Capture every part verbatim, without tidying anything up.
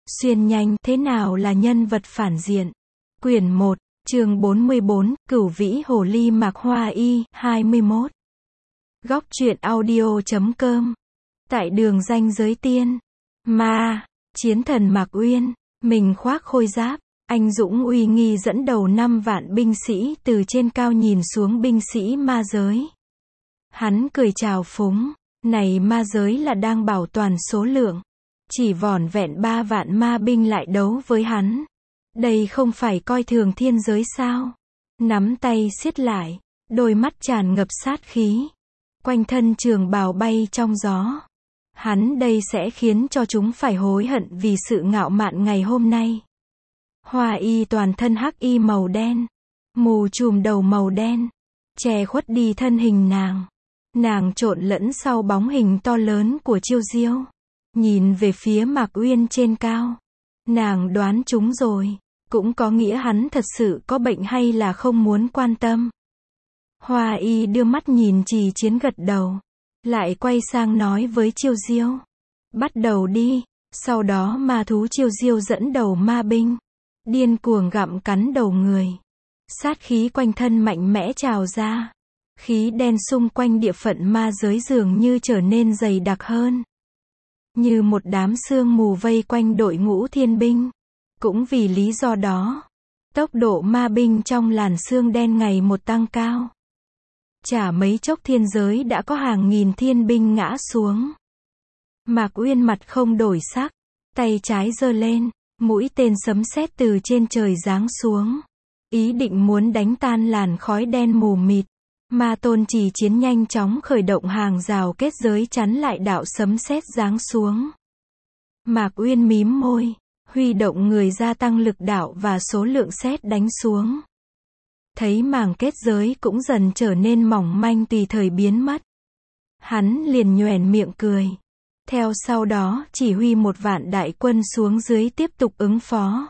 Xuyên nhanh, thế nào là nhân vật phản diện? Quyển một, chương bốn mươi bốn, Cửu Vĩ Hồ Ly Mạc Hoa Y, hai mươi mốt. Góc truyện audio chấm com. Tại đường ranh giới tiên, ma, chiến thần Mạc Uyên, mình khoác khôi giáp, anh dũng uy nghi dẫn đầu năm vạn binh sĩ từ trên cao nhìn xuống binh sĩ ma giới. Hắn cười chào phúng, này ma giới là đang bảo toàn số lượng. Chỉ vỏn vẹn ba vạn ma binh lại đấu với hắn. Đây không phải coi thường thiên giới sao? Nắm tay siết lại, đôi mắt tràn ngập sát khí. Quanh thân trường bào bay trong gió. Hắn đây sẽ khiến cho chúng phải hối hận vì sự ngạo mạn ngày hôm nay. Hoa y toàn thân hắc y màu đen, mù trùm đầu màu đen, che khuất đi thân hình nàng. Nàng trộn lẫn sau bóng hình to lớn của Chiêu Diêu. Nhìn về phía Mạc Uyên trên cao. Nàng đoán chúng rồi, cũng có nghĩa hắn thật sự có bệnh hay là không muốn quan tâm. Hoa y đưa mắt nhìn Trì Chiến gật đầu. Lại quay sang nói với Chiêu Diêu. Bắt đầu đi. Sau đó ma thú Chiêu Diêu dẫn đầu ma binh. Điên cuồng gặm cắn đầu người. Sát khí quanh thân mạnh mẽ trào ra. Khí đen xung quanh địa phận ma giới dường như trở nên dày đặc hơn. Như một đám sương mù vây quanh đội ngũ thiên binh. Cũng vì lý do đó, tốc độ ma binh trong làn sương đen ngày một tăng cao. Chả mấy chốc thiên giới đã có hàng nghìn thiên binh ngã xuống. Mạc Uyên mặt không đổi sắc, tay trái giơ lên, mũi tên sấm sét từ trên trời giáng xuống. Ý định muốn đánh tan làn khói đen mù mịt. Ma tôn Trì Chiến nhanh chóng khởi động hàng rào kết giới chắn lại đạo sấm sét giáng xuống. Mạc Uyên mím môi, huy động người gia tăng lực đạo và số lượng sét đánh xuống. Thấy màng kết giới cũng dần trở nên mỏng manh tùy thời biến mất. Hắn liền nhoẻn miệng cười. Theo sau đó chỉ huy một vạn đại quân xuống dưới tiếp tục ứng phó.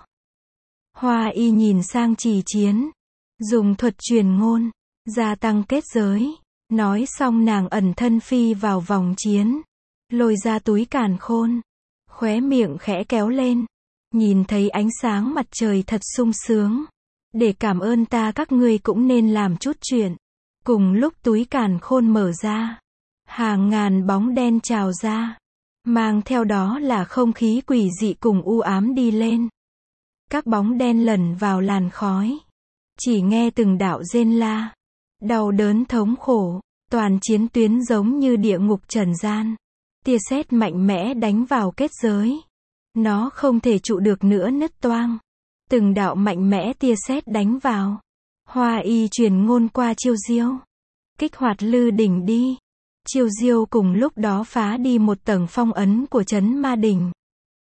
Hoa y nhìn sang Trì Chiến. Dùng thuật truyền ngôn. Gia tăng kết giới. Nói xong nàng ẩn thân phi vào vòng chiến. Lôi ra túi càn khôn. Khóe miệng khẽ kéo lên. Nhìn thấy ánh sáng mặt trời thật sung sướng. Để cảm ơn ta các ngươi cũng nên làm chút chuyện. Cùng lúc túi càn khôn mở ra. Hàng ngàn bóng đen trào ra. Mang theo đó là không khí quỷ dị cùng u ám đi lên. Các bóng đen lẩn vào làn khói. Chỉ nghe từng đạo rên la. Đau đớn thống khổ, toàn chiến tuyến giống như địa ngục trần gian. Tia sét mạnh mẽ đánh vào kết giới. Nó không thể trụ được nữa nứt toang. Từng đạo mạnh mẽ tia sét đánh vào. Hoa y truyền ngôn qua Chiêu Diêu. Kích hoạt lư đỉnh đi. Chiêu Diêu cùng lúc đó phá đi một tầng phong ấn của trấn ma đỉnh.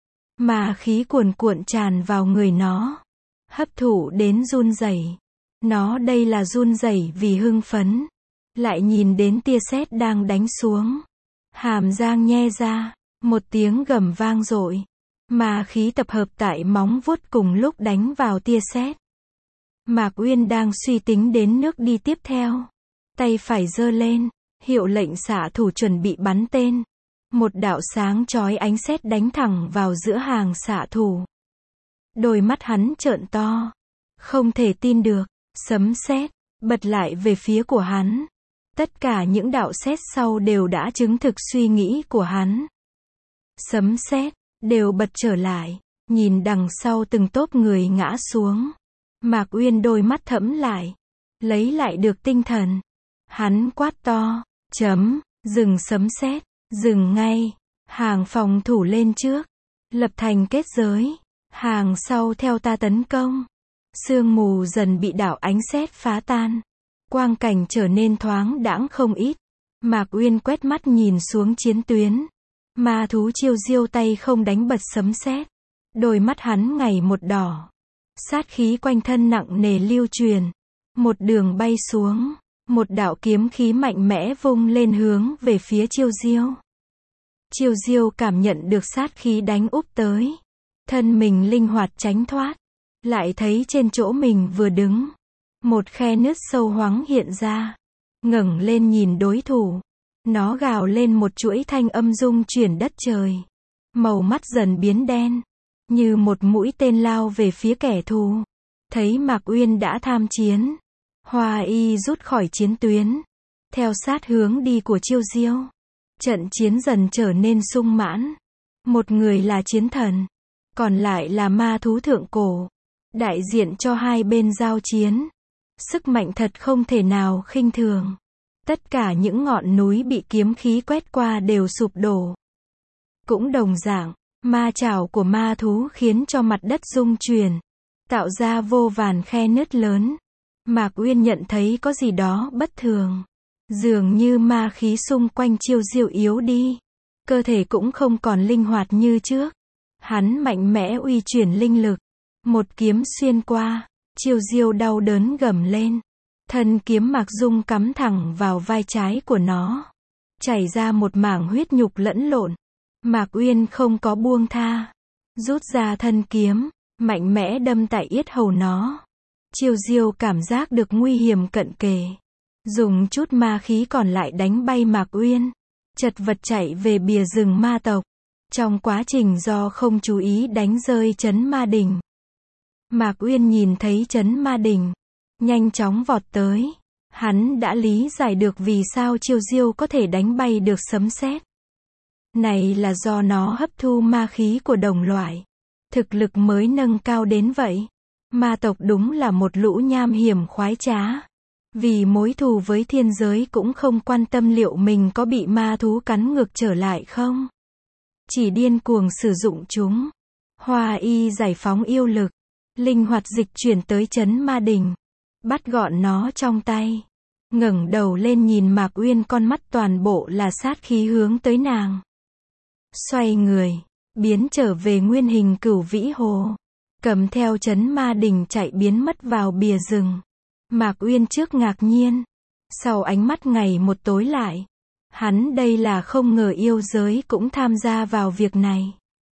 Mà khí cuồn cuộn tràn vào người nó. Hấp thụ đến run rẩy. Nó đây là run rẩy vì hưng phấn. Lại nhìn đến tia sét đang đánh xuống. Hàm răng nhe ra. Một tiếng gầm vang dội. Mà khí tập hợp tại móng vuốt cùng lúc đánh vào tia sét. Mạc Uyên đang suy tính đến nước đi tiếp theo. Tay phải giơ lên. Hiệu lệnh xạ thủ chuẩn bị bắn tên. Một đạo sáng chói ánh sét đánh thẳng vào giữa hàng xạ thủ. Đôi mắt hắn trợn to. Không thể tin được. Sấm sét bật lại về phía của hắn. Tất cả những đạo sét sau đều đã chứng thực suy nghĩ của hắn. Sấm sét đều bật trở lại. Nhìn đằng sau từng tốp người ngã xuống. Mạc Uyên đôi mắt thẫm lại. Lấy lại được tinh thần. Hắn quát to. Chấm. Dừng sấm sét. Dừng ngay. Hàng phòng thủ lên trước. Lập thành kết giới. Hàng sau theo ta tấn công. Sương mù dần bị đạo ánh sét phá tan. Quang cảnh trở nên thoáng đãng không ít. Mạc Uyên quét mắt nhìn xuống chiến tuyến. Ma thú Chiêu Diêu tay không đánh bật sấm sét. Đôi mắt hắn ngày một đỏ. Sát khí quanh thân nặng nề lưu truyền. Một đường bay xuống. Một đạo kiếm khí mạnh mẽ vung lên hướng về phía Chiêu Diêu. Chiêu Diêu cảm nhận được sát khí đánh úp tới. Thân mình linh hoạt tránh thoát. Lại thấy trên chỗ mình vừa đứng. Một khe nứt sâu hoắm hiện ra. Ngẩng lên nhìn đối thủ. Nó gào lên một chuỗi thanh âm rung chuyển đất trời. Màu mắt dần biến đen. như một mũi tên lao về phía kẻ thù. Thấy Mạc Uyên đã tham chiến, Hoa Y rút khỏi chiến tuyến, theo sát hướng đi của Chiêu Diêu. Trận chiến dần trở nên sung mãn. Một người là chiến thần, còn lại là ma thú thượng cổ, đại diện cho hai bên giao chiến. Sức mạnh thật không thể nào khinh thường. Tất cả những ngọn núi bị kiếm khí quét qua đều sụp đổ. Cũng đồng dạng, ma chảo của ma thú khiến cho mặt đất rung chuyển, tạo ra vô vàn khe nứt lớn. Mạc Uyên nhận thấy có gì đó bất thường. Dường như ma khí xung quanh Chiêu Diêu yếu đi. Cơ thể cũng không còn linh hoạt như trước. Hắn mạnh mẽ uy chuyển linh lực. Một kiếm xuyên qua. Chiêu Diêu đau đớn gầm lên. Thân kiếm Mạc Dung cắm thẳng vào vai trái của nó. Chảy ra một mảng huyết nhục lẫn lộn. Mạc Uyên không có buông tha. Rút ra thân kiếm, mạnh mẽ đâm tại yết hầu nó. Chiêu Diêu cảm giác được nguy hiểm cận kề. Dùng chút ma khí còn lại đánh bay Mạc Uyên. Chật vật chạy về bìa rừng ma tộc. Trong quá trình do không chú ý đánh rơi trấn ma đỉnh. Mạc Uyên nhìn thấy trấn ma đỉnh, nhanh chóng vọt tới. Hắn đã lý giải được vì sao Chiêu Diêu có thể đánh bay được sấm sét. Này là do nó hấp thu ma khí của đồng loại. Thực lực mới nâng cao đến vậy. Ma tộc đúng là một lũ nham hiểm khoái trá. Vì mối thù với thiên giới cũng không quan tâm liệu mình có bị ma thú cắn ngược trở lại không. Chỉ điên cuồng sử dụng chúng. Hoa Y giải phóng yêu lực, linh hoạt dịch chuyển tới trấn ma đỉnh, bắt gọn nó trong tay. Ngẩng đầu lên nhìn Mạc Uyên, con mắt toàn bộ là sát khí hướng tới nàng. Xoay người, biến trở về nguyên hình Cửu Vĩ Hồ, cầm theo trấn ma đỉnh chạy biến mất vào bìa rừng. Mạc Uyên trước ngạc nhiên, sau ánh mắt ngày một tối lại. Hắn đây là không ngờ yêu giới cũng tham gia vào việc này.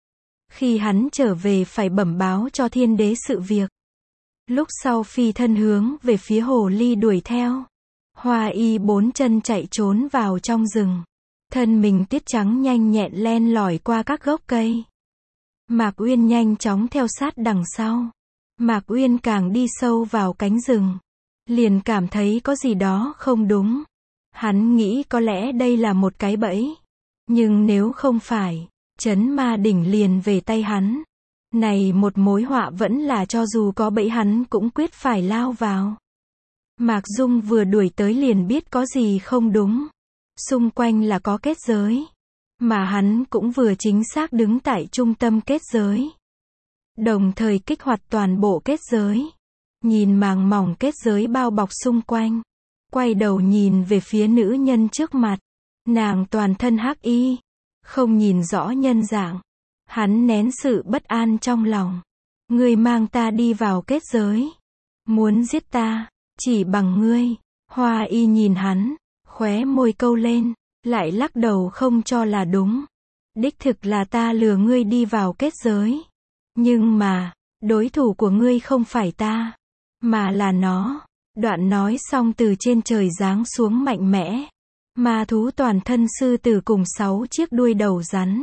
Khi hắn trở về phải bẩm báo cho thiên đế sự việc. Lúc sau phi thân hướng về phía hồ ly đuổi theo. Hoa Y bốn chân chạy trốn vào trong rừng. Thân mình tuyết trắng nhanh nhẹn len lỏi qua các gốc cây. Mạc Uyên nhanh chóng theo sát đằng sau. Mạc Uyên càng đi sâu vào cánh rừng, liền cảm thấy có gì đó không đúng. Hắn nghĩ có lẽ đây là một cái bẫy. Nhưng nếu không phải, trấn ma đỉnh liền về tay hắn. Này một mối họa vẫn là cho dù có bẫy hắn cũng quyết phải lao vào. Mạc Dung vừa đuổi tới liền biết có gì không đúng. Xung quanh là có kết giới. Mà hắn cũng vừa chính xác đứng tại trung tâm kết giới. Đồng thời kích hoạt toàn bộ kết giới. Nhìn màng mỏng kết giới bao bọc xung quanh. Quay đầu nhìn về phía nữ nhân trước mặt. Nàng toàn thân hắc y, không nhìn rõ nhân dạng. Hắn nén sự bất an trong lòng. Ngươi mang ta đi vào kết giới. Muốn giết ta, chỉ bằng ngươi. Hoa Y nhìn hắn, khóe môi câu lên, lại lắc đầu không cho là đúng. Đích thực là ta lừa ngươi đi vào kết giới. Nhưng mà, đối thủ của ngươi không phải ta, mà là nó. Đoạn nói xong từ trên trời giáng xuống mạnh mẽ. Ma thú toàn thân sư tử cùng sáu chiếc đuôi đầu rắn.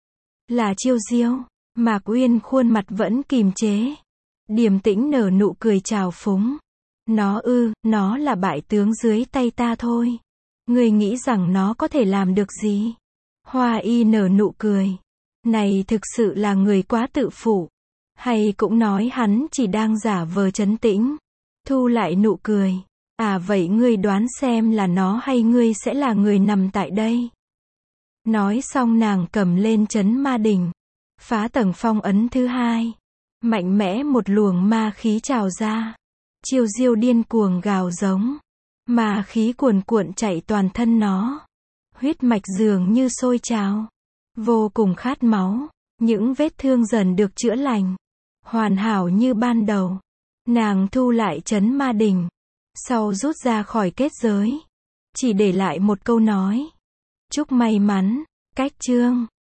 Là Chiêu Diêu. Mạc Uyên khuôn mặt vẫn kìm chế. Điềm tĩnh nở nụ cười trào phúng. Nó ư, nó là bại tướng dưới tay ta thôi. Ngươi nghĩ rằng nó có thể làm được gì? Hoa Y nở nụ cười. Này thực sự là người quá tự phụ. Hay cũng nói hắn chỉ đang giả vờ trấn tĩnh. Thu lại nụ cười. À vậy ngươi đoán xem là nó hay ngươi sẽ là người nằm tại đây. Nói xong nàng cầm lên trấn ma đỉnh. Phá tầng phong ấn thứ hai. Mạnh mẽ một luồng ma khí trào ra. Chiêu Diêu điên cuồng gào giống. Ma khí cuồn cuộn chạy toàn thân nó. Huyết mạch dường như sôi trào. Vô cùng khát máu. Những vết thương dần được chữa lành. Hoàn hảo như ban đầu. Nàng thu lại trấn ma đỉnh. Sau rút ra khỏi kết giới. Chỉ để lại một câu nói. Chúc may mắn. Cách chương.